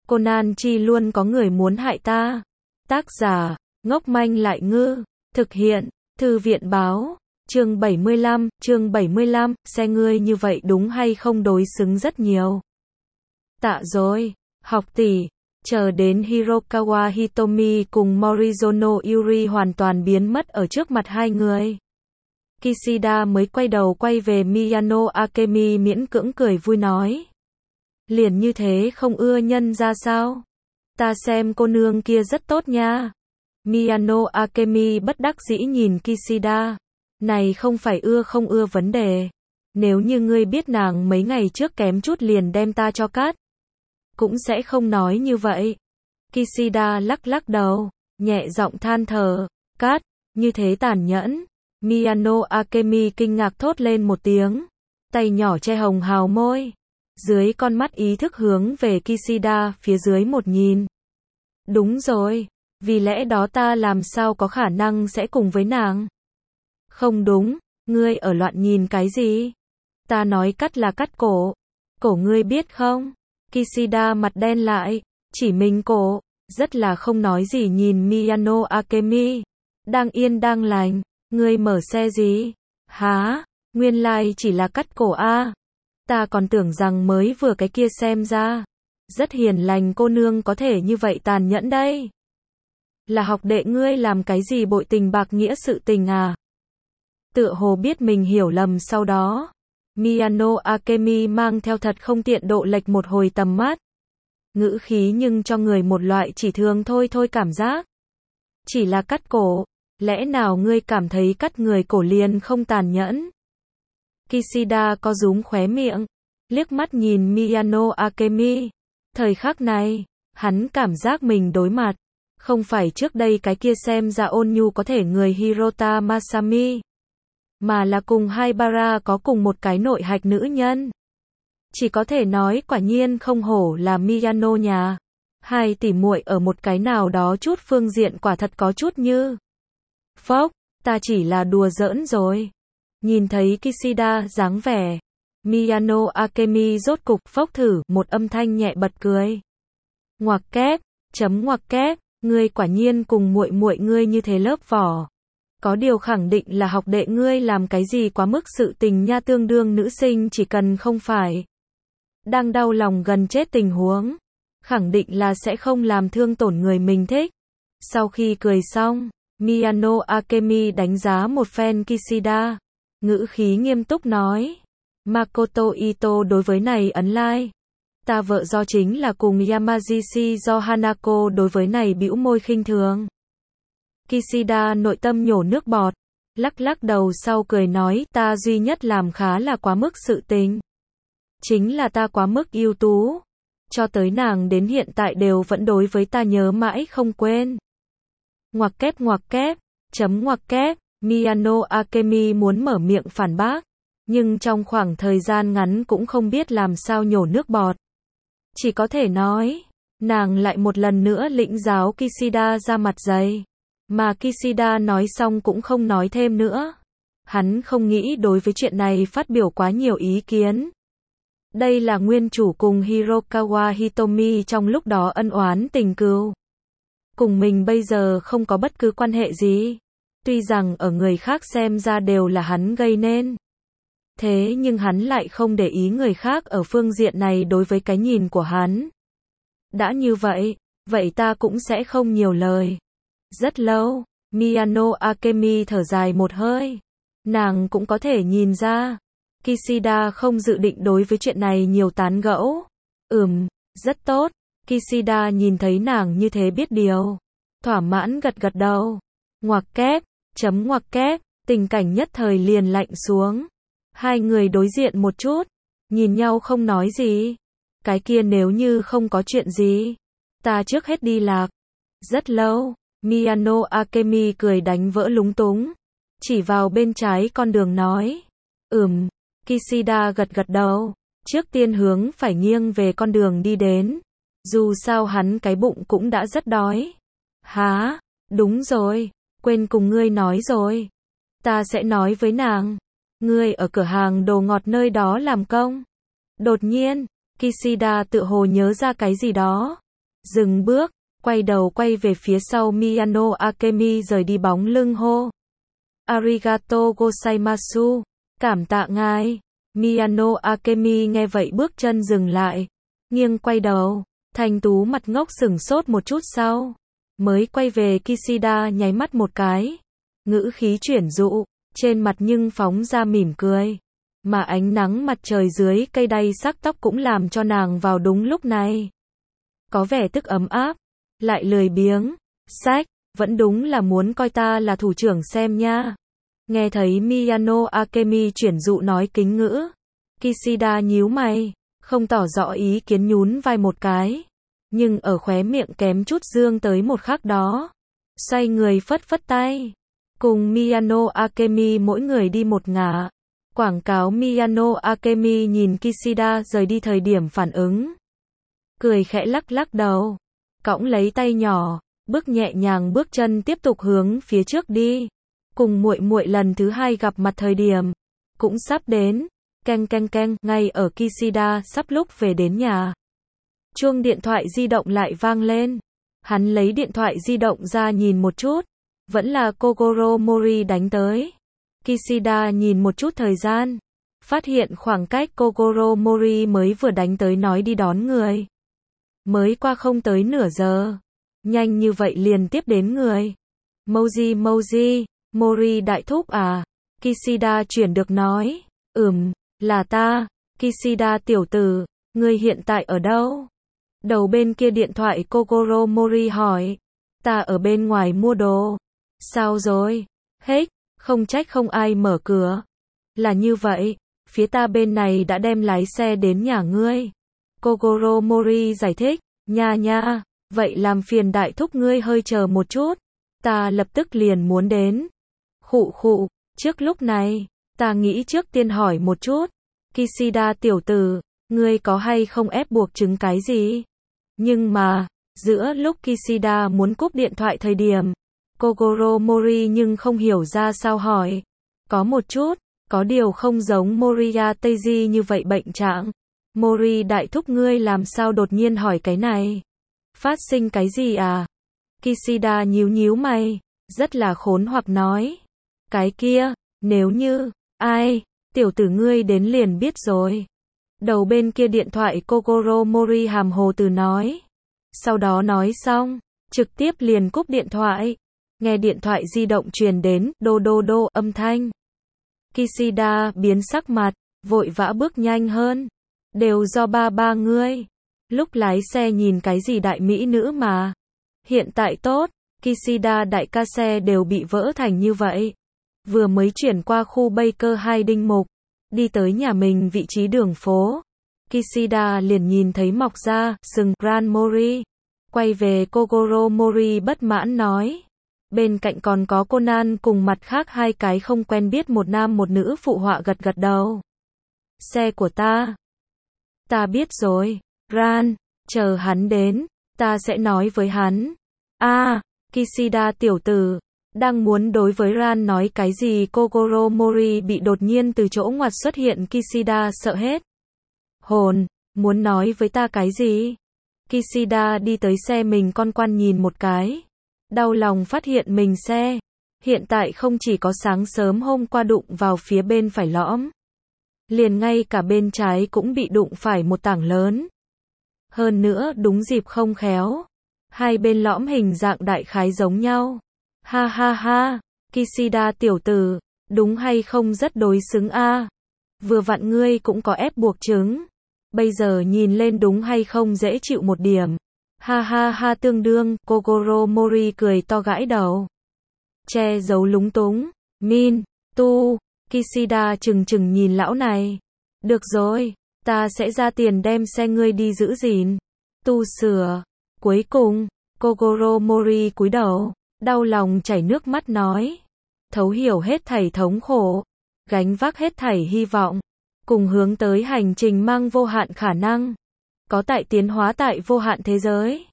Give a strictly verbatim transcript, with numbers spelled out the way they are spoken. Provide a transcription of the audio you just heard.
Conan chi luôn có người muốn hại ta. Tác giả, ngốc manh lại ngư. Thực hiện, Thư viện báo. Chương bảy mươi lăm, chương bảy mươi lăm, xe ngươi như vậy đúng hay không đối xứng rất nhiều. Tạ rồi, học tỷ. Chờ đến Hirokawa Hitomi cùng Morizono Yuri hoàn toàn biến mất ở trước mặt hai người. Kishida mới quay đầu quay về Miyano Akemi miễn cưỡng cười vui nói. Liền như thế không ưa nhân ra sao? Ta xem cô nương kia rất tốt nha. Miyano Akemi bất đắc dĩ nhìn Kishida. Này không phải ưa không ưa vấn đề. Nếu như ngươi biết nàng mấy ngày trước kém chút liền đem ta cho cát, cũng sẽ không nói như vậy. Kishida lắc lắc đầu, nhẹ giọng than thở. Cát, như thế tàn nhẫn. Miyano Akemi kinh ngạc thốt lên một tiếng. Tay nhỏ che hồng hào môi. Dưới con mắt ý thức hướng về Kishida phía dưới một nhìn. Đúng rồi, vì lẽ đó ta làm sao có khả năng sẽ cùng với nàng. Không đúng, ngươi ở loạn nhìn cái gì? Ta nói cắt là cắt cổ. Cổ ngươi biết không? Kishida mặt đen lại, chỉ mình cổ, rất là không nói gì nhìn Miyano Akemi. Đang yên đang lành, ngươi mở xe gì? Hả? Nguyên lai chỉ là cắt cổ a. Ta còn tưởng rằng mới vừa cái kia xem ra. Rất hiền lành cô nương có thể như vậy tàn nhẫn đây. Là học đệ ngươi làm cái gì bội tình bạc nghĩa sự tình à? Tựa hồ biết mình hiểu lầm sau đó. Miyano Akemi mang theo thật không tiện độ lệch một hồi tầm mắt. Ngữ khí nhưng cho người một loại chỉ thường thôi thôi cảm giác. Chỉ là cắt cổ, lẽ nào ngươi cảm thấy cắt người cổ liền không tàn nhẫn? Kishida có rúm khóe miệng, liếc mắt nhìn Miyano Akemi. Thời khắc này, hắn cảm giác mình đối mặt, không phải trước đây cái kia xem ra ôn nhu có thể người Hirota Masami, mà là cùng Haibara có cùng một cái nội hạch nữ nhân. Chỉ có thể nói quả nhiên không hổ là Miyano nhà. Hai tỷ muội ở một cái nào đó chút phương diện quả thật có chút như. Phốc, ta chỉ là đùa giỡn rồi. Nhìn thấy Kishida dáng vẻ, Miyano Akemi rốt cục phốc thử một âm thanh nhẹ bật cười. Ngoặc kép, chấm ngoặc kép, ngươi quả nhiên cùng muội muội ngươi như thế lớp vỏ. Có điều khẳng định là học đệ ngươi làm cái gì quá mức sự tình nha, tương đương nữ sinh chỉ cần không phải đang đau lòng gần chết tình huống, khẳng định là sẽ không làm thương tổn người mình thích. Sau khi cười xong, Miyano Akemi đánh giá một phen Kishida, ngữ khí nghiêm túc nói. Makoto Ito đối với này ấn like. Ta vợ do chính là cùng Yamagishi do Hanako đối với này bĩu môi khinh thường. Kishida nội tâm nhổ nước bọt, lắc lắc đầu sau cười nói ta duy nhất làm khá là quá mức sự tình. Chính là ta quá mức ưu tú. Cho tới nàng đến hiện tại đều vẫn đối với ta nhớ mãi không quên. Ngoặc kép ngoặc kép, chấm ngoặc kép, Miyano Akemi muốn mở miệng phản bác, nhưng trong khoảng thời gian ngắn cũng không biết làm sao nhổ nước bọt. Chỉ có thể nói, nàng lại một lần nữa lĩnh giáo Kishida ra mặt dày. Mà Kishida nói xong cũng không nói thêm nữa. Hắn không nghĩ đối với chuyện này phát biểu quá nhiều ý kiến. Đây là nguyên chủ cùng Hirokawa Hitomi trong lúc đó ân oán tình cừu. Cùng mình bây giờ không có bất cứ quan hệ gì. Tuy rằng ở người khác xem ra đều là hắn gây nên. Thế nhưng hắn lại không để ý người khác ở phương diện này đối với cái nhìn của hắn. Đã như vậy, vậy ta cũng sẽ không nhiều lời. Rất lâu, Miyano Akemi thở dài một hơi. Nàng cũng có thể nhìn ra, Kishida không dự định đối với chuyện này nhiều tán gẫu. Ừm, rất tốt. Kishida nhìn thấy nàng như thế biết điều. Thỏa mãn gật gật đầu. Ngoặc kép, chấm ngoặc kép, tình cảnh nhất thời liền lạnh xuống. Hai người đối diện một chút, nhìn nhau không nói gì. Cái kia nếu như không có chuyện gì, ta trước hết đi lạc. Rất lâu, Miyano Akemi cười đánh vỡ lúng túng, chỉ vào bên trái con đường nói. Ừm, Kishida gật gật đầu, trước tiên hướng phải nghiêng về con đường đi đến. Dù sao hắn cái bụng cũng đã rất đói. Hả? Đúng rồi, quên cùng ngươi nói rồi. Ta sẽ nói với nàng. Ngươi ở cửa hàng đồ ngọt nơi đó làm công. Đột nhiên, Kishida tự hồ nhớ ra cái gì đó. Dừng bước, quay đầu quay về phía sau Miyano Akemi rời đi bóng lưng hô. Arigato gozaimasu. Cảm tạ ngài. Miyano Akemi nghe vậy bước chân dừng lại. Nghiêng quay đầu. Thanh tú mặt ngốc sửng sốt một chút sau. Mới quay về Kishida nháy mắt một cái. Ngữ khí chuyển dụ. Trên mặt nhưng phóng ra mỉm cười. Mà ánh nắng mặt trời dưới cây đay sắc tóc cũng làm cho nàng vào đúng lúc này. Có vẻ tức ấm áp. Lại lười biếng. Sách, vẫn đúng là muốn coi ta là thủ trưởng xem nha. Nghe thấy Miyano Akemi chuyển dụ nói kính ngữ. Kishida nhíu mày. Không tỏ rõ ý kiến nhún vai một cái. Nhưng ở khóe miệng kém chút dương tới một khắc đó. Xoay người phất phất tay. Cùng Miyano Akemi mỗi người đi một ngả. Quảng cáo Miyano Akemi nhìn Kishida rời đi thời điểm phản ứng. Cười khẽ lắc lắc đầu. Cõng lấy tay nhỏ. Bước nhẹ nhàng bước chân tiếp tục hướng phía trước đi. Cùng muội muội lần thứ hai gặp mặt thời điểm. Cũng sắp đến. Keng keng keng. Ngay ở Kishida sắp lúc về đến nhà. Chuông điện thoại di động lại vang lên. Hắn lấy điện thoại di động ra nhìn một chút. Vẫn là Kogoro Mori đánh tới. Kishida nhìn một chút thời gian. Phát hiện khoảng cách Kogoro Mori mới vừa đánh tới nói đi đón người. Mới qua không tới nửa giờ. Nhanh như vậy liền tiếp đến người. Moji Moji, Mori đại thúc à? Kishida chuyển được nói. Ừm, là ta. Kishida tiểu tử, ngươi hiện tại ở đâu? Đầu bên kia điện thoại Kogoro Mori hỏi. Ta ở bên ngoài mua đồ. Sao rồi? Hết, không trách không ai mở cửa. Là như vậy, phía ta bên này đã đem lái xe đến nhà ngươi. Kogoro Mori giải thích. Nha nha, vậy làm phiền đại thúc ngươi hơi chờ một chút. Ta lập tức liền muốn đến. Khụ khụ, trước lúc này, ta nghĩ trước tiên hỏi một chút. Kishida tiểu tử, ngươi có hay không ép buộc chứng cái gì? Nhưng mà, giữa lúc Kishida muốn cúp điện thoại thời điểm, Kogoro Mori nhưng không hiểu ra sao hỏi. Có một chút, có điều không giống Moriya Teiji như vậy bệnh trạng. Mori đại thúc ngươi làm sao đột nhiên hỏi cái này? Phát sinh cái gì à? Kishida nhíu nhíu mày, rất là khốn hoặc nói. Cái kia, nếu như, ai, tiểu tử ngươi đến liền biết rồi. Đầu bên kia điện thoại Kogoro Mori hàm hồ từ nói. Sau đó nói xong, trực tiếp liền cúp điện thoại. Nghe điện thoại di động truyền đến, đô đô đô âm thanh. Kishida biến sắc mặt, vội vã bước nhanh hơn. Đều do ba ba ngươi. Lúc lái xe nhìn cái gì đại mỹ nữ mà. Hiện tại tốt, Kishida đại ca xe đều bị vỡ thành như vậy. Vừa mới chuyển qua khu Baker hai Đinh Mục. Đi tới nhà mình vị trí đường phố. Kishida liền nhìn thấy mọc ra, sừng, Grand Mori. Quay về Kogoro Mori bất mãn nói. Bên cạnh còn có Conan cùng mặt khác hai cái không quen biết một nam một nữ phụ họa gật gật đầu. Xe của ta. Ta biết rồi, Ran, chờ hắn đến, ta sẽ nói với hắn. A, à, Kishida tiểu tử, đang muốn đối với Ran nói cái gì Kogoro Mori bị đột nhiên từ chỗ ngoặt xuất hiện Kishida sợ hết. Hồn, muốn nói với ta cái gì? Kishida đi tới xe mình con quan nhìn một cái. Đau lòng phát hiện mình xe. Hiện tại không chỉ có sáng sớm hôm qua đụng vào phía bên phải lõm. Liền ngay cả bên trái cũng bị đụng phải một tảng lớn. Hơn nữa đúng dịp không khéo. Hai bên lõm hình dạng đại khái giống nhau. Ha ha ha, Kishida tiểu tử, đúng hay không rất đối xứng a. À. Vừa vặn ngươi cũng có ép buộc chứng. Bây giờ nhìn lên đúng hay không dễ chịu một điểm. Ha ha ha tương đương, Kogoro Mori cười to gãi đầu. Che giấu lúng túng. Min, tu, Kishida chừng chừng nhìn lão này. Được rồi, ta sẽ ra tiền đem xe ngươi đi giữ gìn. Tu sửa. Cuối cùng, Kogoro Mori cúi đầu, đau lòng chảy nước mắt nói. Thấu hiểu hết thảy thống khổ, gánh vác hết thảy hy vọng, cùng hướng tới hành trình mang vô hạn khả năng. Có tại tiến hóa tại vô hạn thế giới.